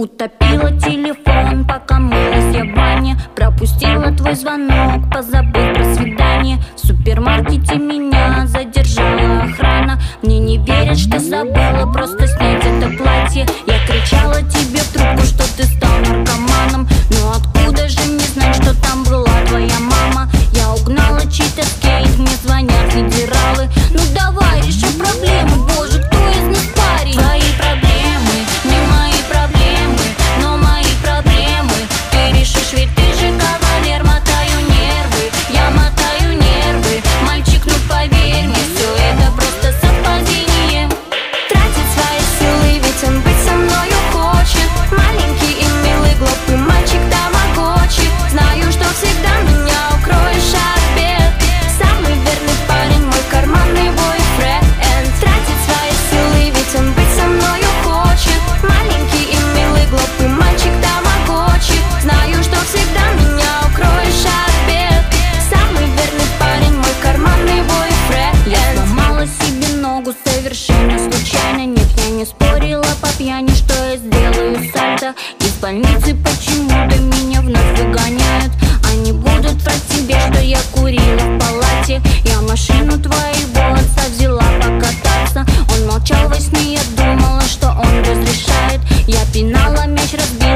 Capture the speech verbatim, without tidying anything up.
Утопила телефон, пока мылась я в ванне. Пропустила твой звонок, позабыв про свидание. В супермаркете меня задержала охрана. Мне не верят, что забыла просто снять это платье. Я кричала тебе в трубку, что ты стал наркоманом. Но откуда же мне знать, что там была твоя мама? Я угнала чей-то скейт, мне звонят федералы. Ну давай, реши проблему, боже, кто из нас парень? Твои проблемы, не мои проблемы, но мои проблемы ты решишь, ведь ты же кавалер. Мотаю нервы, я мотаю нервы. Мальчик, ну поверь мне, все это просто совпадение. Тратит свои силы, ведь он быть со мною хочет. Маленький и милый, глупый мальчик тамагочи. Знаю, что всегда меня укроешь от бед. Самый верный парень, мой карманный бойфренд. Тратит свои силы, ведь он быть со мною хочет. Маленький и милый, глупый мальчик тамагочи. Знаю, что всегда меня укроешь от бед. Самый верный парень, мой карманный бойфренд. Я сломала себе ногу совершенно случайно. Нет, я не спорила по пьяни, что я сделаю сальто. Из больницы почему-то меня вновь выгоняют. Они будут врать тебе, что я курила в палате. Я машину твоего отца взяла покататься. Он молчал во сне, я думала, что он разрешает. Я пинала мяч, разбила